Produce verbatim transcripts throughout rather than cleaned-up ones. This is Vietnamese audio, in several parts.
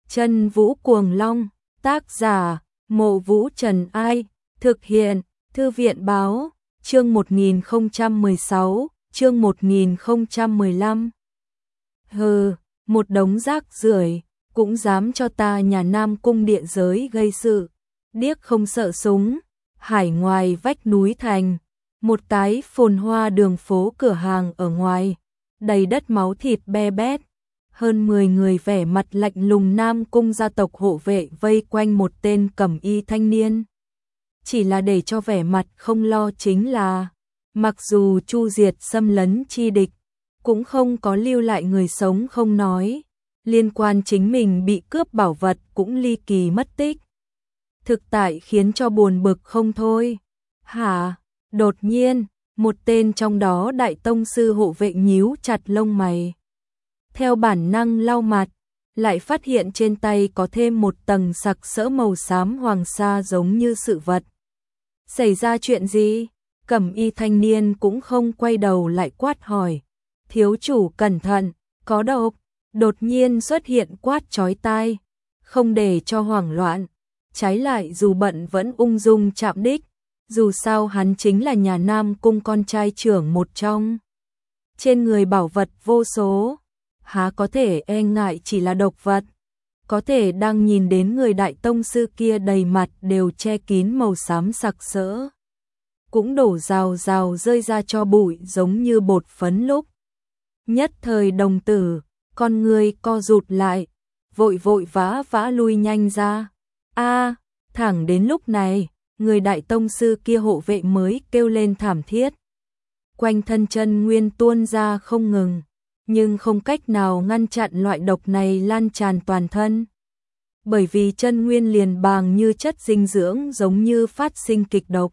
Chân Vũ Cuồng Long, tác giả, Mộ Vũ Trần Ai, thực hiện, Thư viện Báo, chương một nghìn không trăm mười sáu, chương một nghìn không trăm mười lăm. Hừ, một đống rác rưởi, cũng dám cho ta nhà Nam Cung địa giới gây sự, điếc không sợ súng, hải ngoài vách núi thành, một cái phồn hoa đường phố cửa hàng ở ngoài, đầy đất máu thịt be bét. Hơn mười người vẻ mặt lạnh lùng Nam Cung gia tộc hộ vệ vây quanh một tên cẩm y thanh niên. Chỉ là để cho vẻ mặt không lo chính là, mặc dù chu diệt xâm lấn chi địch, cũng không có lưu lại người sống không nói, liên quan chính mình bị cướp bảo vật cũng ly kỳ mất tích. Thực tại khiến cho buồn bực không thôi. Hả? Đột nhiên, một tên trong đó đại tông sư hộ vệ nhíu chặt lông mày. Theo bản năng lau mặt, lại phát hiện trên tay có thêm một tầng sặc sỡ màu xám hoàng sa giống như sự vật. Xảy ra chuyện gì? Cẩm y thanh niên cũng không quay đầu lại quát hỏi. Thiếu chủ cẩn thận, có độc. Đột nhiên xuất hiện quát chói tai, không để cho hoảng loạn. Trái lại dù bận vẫn ung dung chạm đích, dù sao hắn chính là nhà Nam Cung con trai trưởng một trong. Trên người bảo vật vô số, há có thể e ngại chỉ là độc vật. Có thể đang nhìn đến người đại tông sư kia đầy mặt đều che kín màu xám sặc sỡ, cũng đổ rào rào rơi ra cho bụi giống như bột phấn lúc. Nhất thời đồng tử, con người co rụt lại, vội vội vã vã lui nhanh ra. A, thẳng đến lúc này, người đại tông sư kia hộ vệ mới kêu lên thảm thiết. Quanh thân chân nguyên tuôn ra không ngừng, nhưng không cách nào ngăn chặn loại độc này lan tràn toàn thân. Bởi vì chân nguyên liền bàng như chất dinh dưỡng giống như phát sinh kịch độc.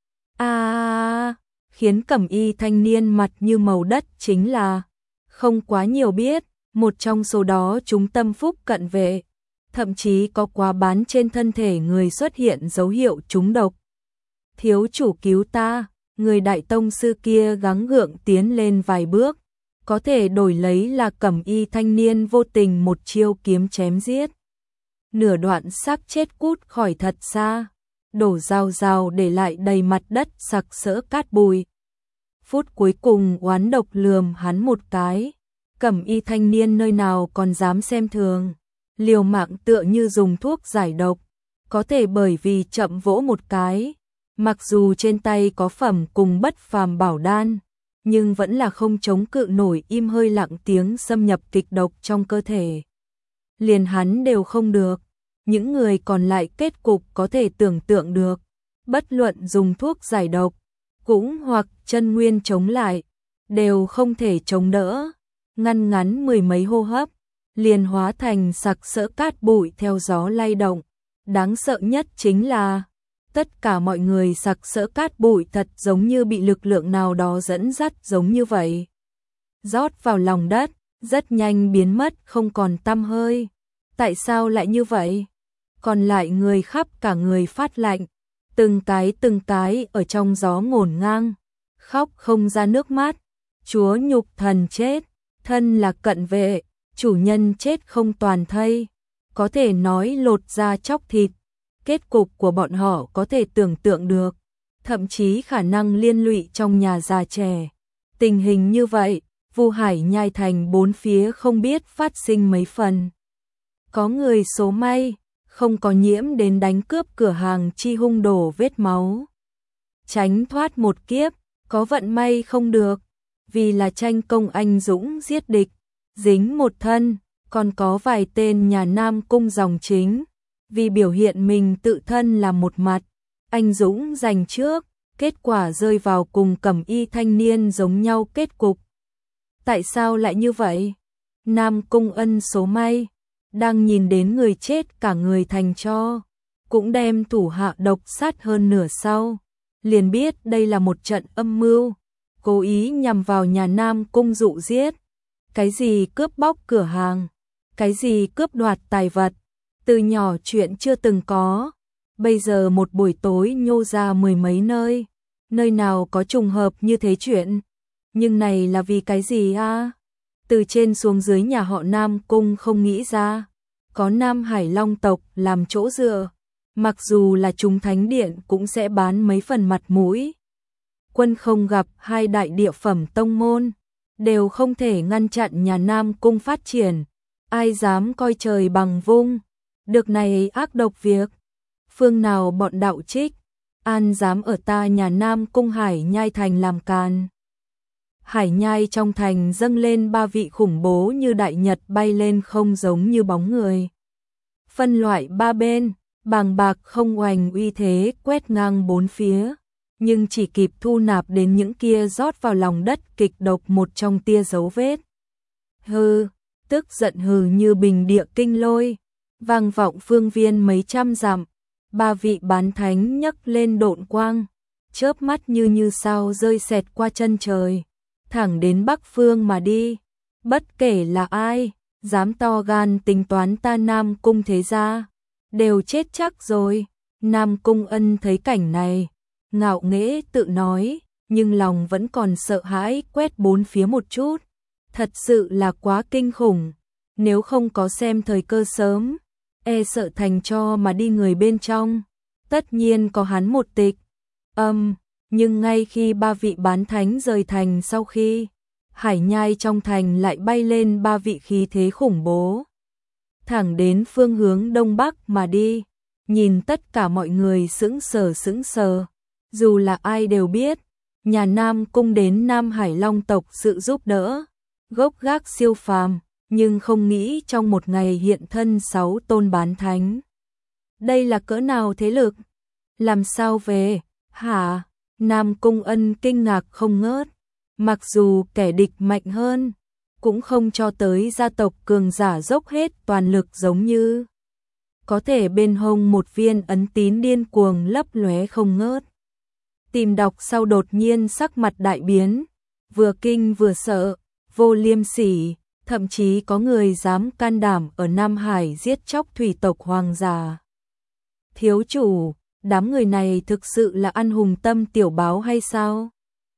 A, khiến cẩm y thanh niên mặt như màu đất chính là không quá nhiều biết, một trong số đó chúng tâm phúc cận vệ, thậm chí có quá bán trên thân thể người xuất hiện dấu hiệu trúng độc. Thiếu chủ cứu ta, người đại tông sư kia gắng gượng tiến lên vài bước, có thể đổi lấy là cẩm y thanh niên vô tình một chiêu kiếm chém giết. Nửa đoạn xác chết cút khỏi thật xa, đổ rào rào để lại đầy mặt đất sặc sỡ cát bụi. Phút cuối cùng oán độc lườm hắn một cái, cẩm y thanh niên nơi nào còn dám xem thường, liều mạng tựa như dùng thuốc giải độc, có thể bởi vì chậm vỗ một cái, mặc dù trên tay có phẩm cùng bất phàm bảo đan, nhưng vẫn là không chống cự nổi im hơi lặng tiếng xâm nhập kịch độc trong cơ thể. Liền hắn đều không được, những người còn lại kết cục có thể tưởng tượng được, bất luận dùng thuốc giải độc, cũng hoặc chân nguyên chống lại, đều không thể chống đỡ, ngăn ngắn mười mấy hô hấp, liền hóa thành sặc sỡ cát bụi theo gió lay động. Đáng sợ nhất chính là, tất cả mọi người sặc sỡ cát bụi thật giống như bị lực lượng nào đó dẫn dắt giống như vậy. Rót vào lòng đất, rất nhanh biến mất không còn tăm hơi. Tại sao lại như vậy? Còn lại người khắp cả người phát lạnh, từng cái từng cái ở trong gió ngổn ngang, khóc không ra nước mắt. Chúa nhục thần chết, thân là cận vệ, chủ nhân chết không toàn thây, có thể nói lột da chóc thịt. Kết cục của bọn họ có thể tưởng tượng được, thậm chí khả năng liên lụy trong nhà già trẻ. Tình hình như vậy, Vu Hải Nhai thành bốn phía không biết phát sinh mấy phần. Có người số may, không có nhiễm đến đánh cướp cửa hàng chi hung đổ vết máu. Tránh thoát một kiếp, có vận may không được, vì là tranh công anh dũng giết địch, dính một thân, còn có vài tên nhà Nam Cung dòng chính. Vì biểu hiện mình tự thân là một mặt, anh dũng giành trước, kết quả rơi vào cùng cẩm y thanh niên giống nhau kết cục. Tại sao lại như vậy? Nam Cung ân số may, đang nhìn đến người chết cả người thành tro, cũng đem thủ hạ độc sát hơn nửa sau, liền biết đây là một trận âm mưu, cố ý nhằm vào nhà Nam Cung dụ giết. Cái gì cướp bóc cửa hàng, cái gì cướp đoạt tài vật, từ nhỏ chuyện chưa từng có, bây giờ một buổi tối nhô ra mười mấy nơi, nơi nào có trùng hợp như thế chuyện. Nhưng này là vì cái gì a? Từ trên xuống dưới nhà họ Nam Cung không nghĩ ra, có Nam Hải Long tộc làm chỗ dựa, mặc dù là chúng thánh điện cũng sẽ bán mấy phần mặt mũi. Quân không gặp hai đại địa phẩm tông môn, đều không thể ngăn chặn nhà Nam Cung phát triển, ai dám coi trời bằng vung, được này ác độc việc. Phương nào bọn đạo trích, an dám ở ta nhà Nam Cung Hải Nhai thành làm càn. Hải Nhai trong thành dâng lên ba vị khủng bố như đại nhật bay lên không giống như bóng người. Phân loại ba bên, bàng bạc không oành uy thế quét ngang bốn phía, nhưng chỉ kịp thu nạp đến những kia rót vào lòng đất kịch độc một trong tia dấu vết. Hừ, tức giận hừ như bình địa kinh lôi, vang vọng phương viên mấy trăm dặm, ba vị bán thánh nhấc lên độn quang, chớp mắt như như sao rơi xẹt qua chân trời, thẳng đến Bắc Phương mà đi. Bất kể là ai, dám to gan tính toán ta Nam Cung thế gia, đều chết chắc rồi. Nam Cung Ân thấy cảnh này, ngạo nghễ tự nói, nhưng lòng vẫn còn sợ hãi quét bốn phía một chút. Thật sự là quá kinh khủng, nếu không có xem thời cơ sớm, e sợ thành cho mà đi người bên trong, tất nhiên có hắn một tịch. Âm, um, nhưng ngay khi ba vị bán thánh rời thành sau khi, Hải Nhai trong thành lại bay lên ba vị khí thế khủng bố, thẳng đến phương hướng đông bắc mà đi. Nhìn tất cả mọi người sững sờ sững sờ, dù là ai đều biết, nhà Nam Cung đến Nam Hải Long tộc sự giúp đỡ, gốc gác siêu phàm, nhưng không nghĩ trong một ngày hiện thân sáu tôn bán thánh. Đây là cỡ nào thế lực? Làm sao về? Hả? Nam Cung Ân kinh ngạc không ngớt, mặc dù kẻ địch mạnh hơn, cũng không cho tới gia tộc cường giả dốc hết toàn lực giống như. Có thể bên hông một viên ấn tín điên cuồng lấp lóe không ngớt. Tìm đọc sau đột nhiên sắc mặt đại biến, vừa kinh vừa sợ, vô liêm sỉ, thậm chí có người dám can đảm ở Nam Hải giết chóc thủy tộc hoàng giả. Thiếu chủ, đám người này thực sự là ăn hùng tâm tiểu báo hay sao?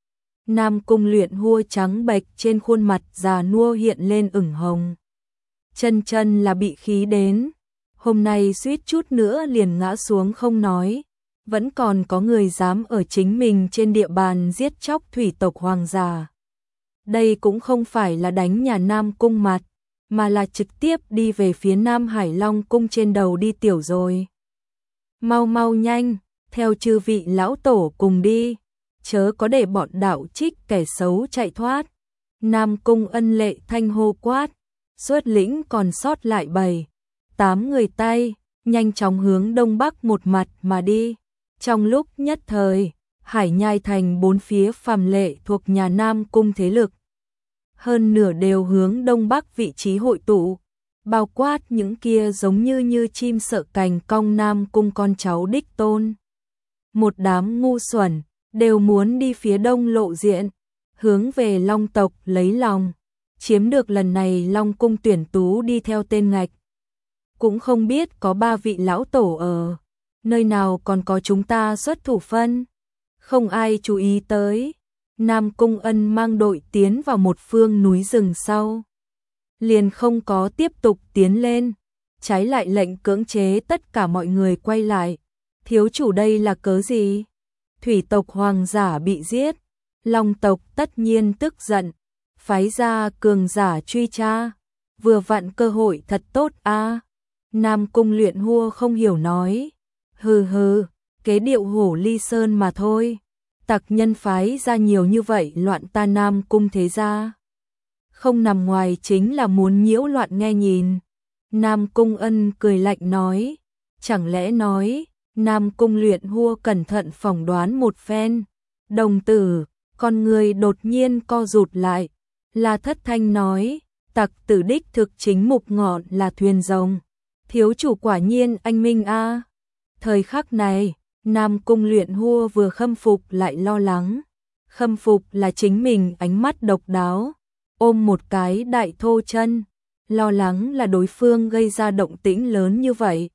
Nam Cung Luyện hua trắng bệch trên khuôn mặt già nua hiện lên ửng hồng. Chân chân là bị khí đến, hôm nay suýt chút nữa liền ngã xuống không nói, vẫn còn có người dám ở chính mình trên địa bàn giết chóc thủy tộc hoàng giả. Đây cũng không phải là đánh nhà Nam Cung mặt, mà là trực tiếp đi về phía Nam Hải Long cung trên đầu đi tiểu rồi. Mau mau nhanh, theo chư vị lão tổ cùng đi, chớ có để bọn đạo trích kẻ xấu chạy thoát. Nam Cung Ân lệ thanh hô quát, xuất lĩnh còn sót lại bảy, tám người tay, nhanh chóng hướng đông bắc một mặt mà đi. Trong lúc nhất thời, Hải Nhai thành bốn phía phàm lệ thuộc nhà Nam Cung thế lực, hơn nửa đều hướng đông bắc vị trí hội tụ, bao quát những kia giống như như chim sợ cành cong Nam Cung con cháu đích tôn. Một đám ngu xuẩn, đều muốn đi phía đông lộ diện, hướng về Long tộc lấy lòng, chiếm được lần này Long cung tuyển tú đi theo tên ngạch. Cũng không biết có ba vị lão tổ ở, nơi nào còn có chúng ta xuất thủ phân, không ai chú ý tới. Nam Cung Ân mang đội tiến vào một phương núi rừng sau, liền không có tiếp tục tiến lên, trái lại lệnh cưỡng chế tất cả mọi người quay lại. Thiếu chủ đây là cớ gì? Thủy tộc hoàng giả bị giết, Long tộc tất nhiên tức giận, phái ra cường giả truy tra, vừa vặn cơ hội thật tốt a. À. Nam Cung Luyện hua không hiểu nói, hừ hừ, kế điệu hổ ly sơn mà thôi. Tặc nhân phái ra nhiều như vậy loạn ta Nam Cung thế gia, không nằm ngoài chính là muốn nhiễu loạn nghe nhìn. Nam Cung Ân cười lạnh nói, chẳng lẽ nói. Nam Cung Luyện hua cẩn thận phỏng đoán một phen, đồng tử, con người đột nhiên co rụt lại, là Thất Thanh nói, tặc tử đích thực chính mục ngọn là thuyền rồng. Thiếu chủ quả nhiên anh minh a. À. Thời khắc này, Nam Cung Luyện hua vừa khâm phục lại lo lắng. Khâm phục là chính mình ánh mắt độc đáo, ôm một cái đại thô chân, lo lắng là đối phương gây ra động tĩnh lớn như vậy.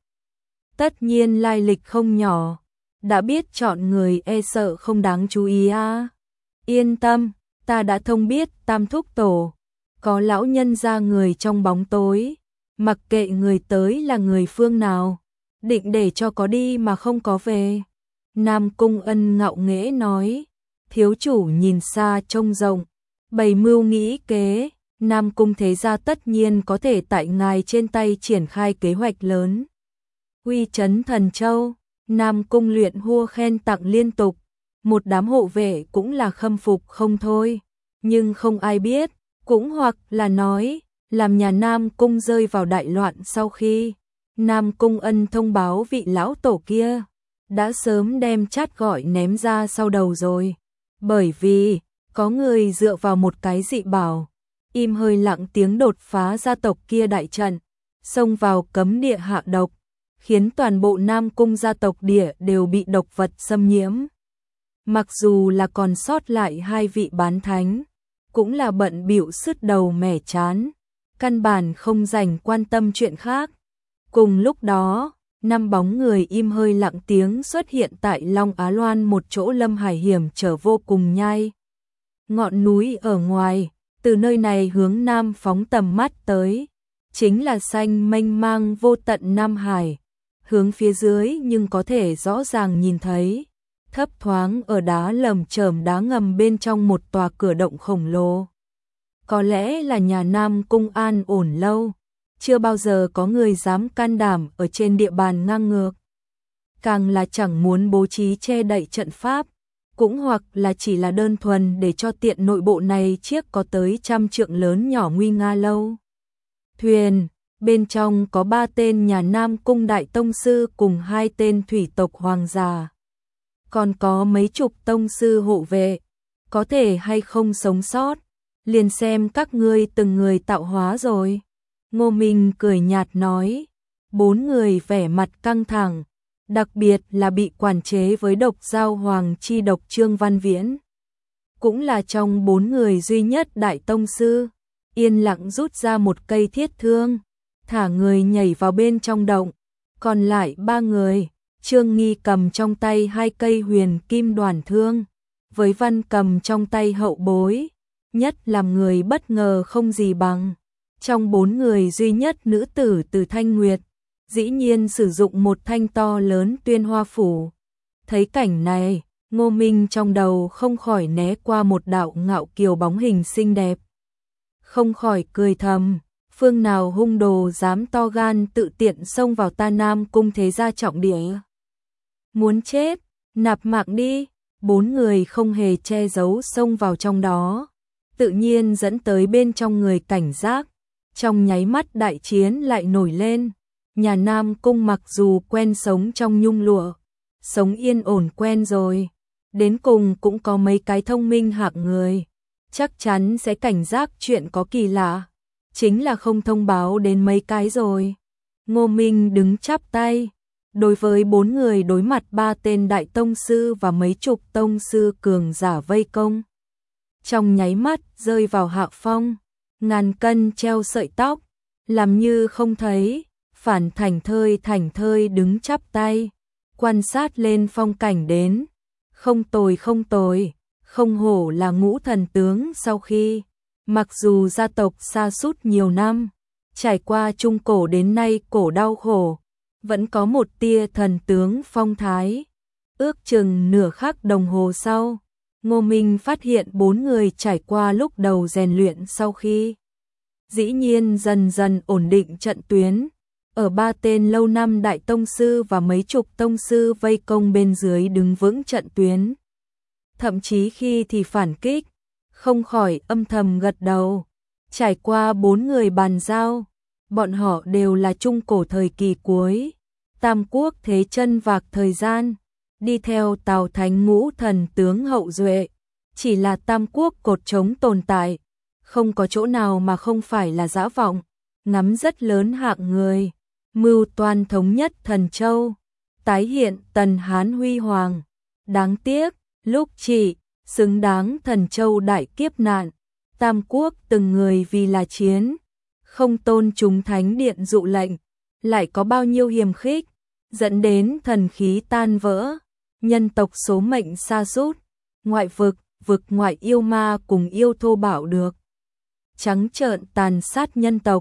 Tất nhiên lai lịch không nhỏ, đã biết chọn người e sợ không đáng chú ý a. À. Yên tâm, ta đã thông biết Tam Thúc Tổ, có lão nhân ra người trong bóng tối, mặc kệ người tới là người phương nào, định để cho có đi mà không có về. Nam Cung Ân ngạo nghễ nói, thiếu chủ nhìn xa trông rộng, bày mưu nghĩ kế, Nam Cung thế gia tất nhiên có thể tại ngài trên tay triển khai kế hoạch lớn. Uy chấn Thần Châu, Nam Cung luyện hua khen tặng liên tục, một đám hộ vệ cũng là khâm phục không thôi, nhưng không ai biết, cũng hoặc là nói, làm nhà Nam Cung rơi vào đại loạn sau khi Nam Cung Ân thông báo vị lão tổ kia, đã sớm đem chát gọi ném ra sau đầu rồi, bởi vì có người dựa vào một cái dị bảo, im hơi lặng tiếng đột phá gia tộc kia đại trận, xông vào cấm địa hạ độc, khiến toàn bộ Nam Cung gia tộc địa đều bị độc vật xâm nhiễm. Mặc dù là còn sót lại hai vị bán thánh, cũng là bận bịu sứt đầu mẻ chán, căn bản không dành quan tâm chuyện khác. Cùng lúc đó, năm bóng người im hơi lặng tiếng xuất hiện tại Long Á Loan, một chỗ lâm hải hiểm trở vô cùng nhai. Ngọn núi ở ngoài, từ nơi này hướng nam phóng tầm mắt tới, chính là xanh mênh mang vô tận Nam Hải. Hướng phía dưới nhưng có thể rõ ràng nhìn thấy, thấp thoáng ở đá lởm chởm đá ngầm bên trong một tòa cửa động khổng lồ. Có lẽ là nhà Nam Cung an ổn lâu, chưa bao giờ có người dám can đảm ở trên địa bàn ngang ngược. Càng là chẳng muốn bố trí che đậy trận pháp, cũng hoặc là chỉ là đơn thuần để cho tiện nội bộ này chiếc có tới trăm trượng lớn nhỏ nguy nga lâu. Thuyền, bên trong có ba tên nhà Nam Cung đại tông sư cùng hai tên thủy tộc hoàng gia. Còn có mấy chục tông sư hộ vệ, có thể hay không sống sót, liền xem các ngươi từng người tạo hóa rồi. Ngô Minh cười nhạt nói, bốn người vẻ mặt căng thẳng, đặc biệt là bị quản chế với độc giao hoàng chi độc Trương Văn Viễn. Cũng là trong bốn người duy nhất đại tông sư, yên lặng rút ra một cây thiết thương, thả người nhảy vào bên trong động, còn lại ba người, Trương Nghi cầm trong tay hai cây huyền kim đoàn thương, với Văn cầm trong tay hậu bối, nhất làm người bất ngờ không gì bằng. Trong bốn người duy nhất nữ tử từ Thanh Nguyệt, dĩ nhiên sử dụng một thanh to lớn tuyên hoa phủ. Thấy cảnh này, Ngô Minh trong đầu không khỏi né qua một đạo ngạo kiều bóng hình xinh đẹp. Không khỏi cười thầm, phương nào hung đồ dám to gan tự tiện xông vào ta Nam Cung thế gia trọng địa. Muốn chết, nạp mạng đi, bốn người không hề che giấu xông vào trong đó, tự nhiên dẫn tới bên trong người cảnh giác. Trong nháy mắt đại chiến lại nổi lên, nhà Nam Cung mặc dù quen sống trong nhung lụa, sống yên ổn quen rồi, đến cùng cũng có mấy cái thông minh hạng người, chắc chắn sẽ cảnh giác chuyện có kỳ lạ, chính là không thông báo đến mấy cái rồi. Ngô Minh đứng chắp tay, đối với bốn người đối mặt ba tên đại tông sư và mấy chục tông sư cường giả vây công. Trong nháy mắt rơi vào hạ phong, ngàn cân treo sợi tóc, làm như không thấy, phản thành thơi thành thơi đứng chắp tay, quan sát lên phong cảnh đến. Không tồi không tồi, không hổ là ngũ thần tướng sau khi, mặc dù gia tộc sa sút nhiều năm, trải qua trung cổ đến nay cổ đau khổ, vẫn có một tia thần tướng phong thái. Ước chừng nửa khắc đồng hồ sau, Ngô Minh phát hiện bốn người trải qua lúc đầu rèn luyện sau khi, dĩ nhiên dần dần ổn định trận tuyến, ở ba tên lâu năm đại tông sư và mấy chục tông sư vây công bên dưới đứng vững trận tuyến. Thậm chí khi thì phản kích, không khỏi âm thầm gật đầu. Trải qua bốn người bàn giao, bọn họ đều là trung cổ thời kỳ cuối, tam quốc thế chân vạc thời gian, đi theo Tào Thánh ngũ thần tướng hậu duệ, chỉ là tam quốc cột trống tồn tại, không có chỗ nào mà không phải là dã vọng, ngắm rất lớn hạng người, mưu toan thống nhất Thần Châu, tái hiện Tần Hán huy hoàng. Đáng tiếc, lúc chỉ xứng đáng Thần Châu đại kiếp nạn, tam quốc từng người vì là chiến, không tôn chúng thánh điện dụ lệnh, lại có bao nhiêu hiềm khích, dẫn đến thần khí tan vỡ, nhân tộc số mệnh sa sút, ngoại vực, vực ngoại yêu ma cùng yêu thô bạo được trắng trợn tàn sát nhân tộc,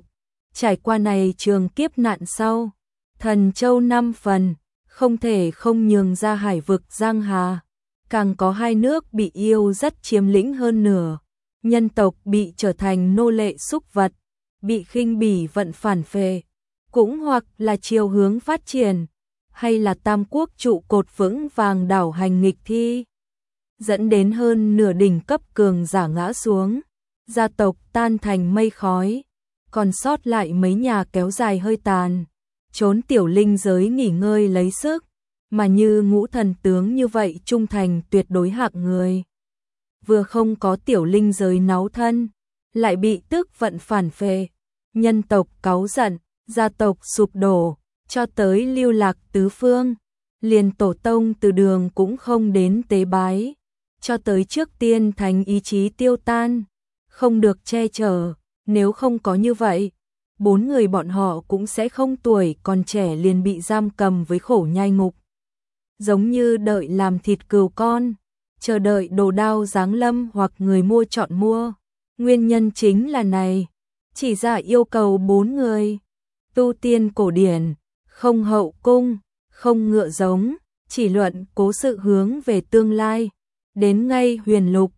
Trải qua này trường kiếp nạn sau, Thần Châu năm phần, không thể không nhường ra hải vực Giang Hà. Càng có hai nước bị yêu rất chiếm lĩnh hơn nửa. Nhân tộc bị trở thành nô lệ súc vật, bị khinh bỉ vận phản phệ. Cũng hoặc là chiều hướng phát triển, hay là tam quốc trụ cột vững vàng đảo hành nghịch thi. Dẫn đến hơn nửa đỉnh cấp cường giả ngã xuống, gia tộc tan thành mây khói, còn sót lại mấy nhà kéo dài hơi tàn, trốn tiểu linh giới nghỉ ngơi lấy sức, mà như Ngũ thần tướng như vậy trung thành tuyệt đối hạng người. Vừa không có tiểu linh giới náu thân, lại bị tức vận phản phệ, nhân tộc cáu giận, gia tộc sụp đổ, cho tới lưu lạc tứ phương, liền tổ tông từ đường cũng không đến tế bái, cho tới trước tiên thành ý chí tiêu tan, không được che chở, nếu không có như vậy, bốn người bọn họ cũng sẽ không tuổi còn trẻ liền bị giam cầm với khổ nhai ngục. Giống như đợi làm thịt cừu con, chờ đợi đồ đao giáng lâm hoặc người mua chọn mua. Nguyên nhân chính là này, chỉ ra yêu cầu bốn người. Tu tiên cổ điển, không hậu cung, không ngựa giống, chỉ luận cố sự hướng về tương lai. Đến ngay huyền lục,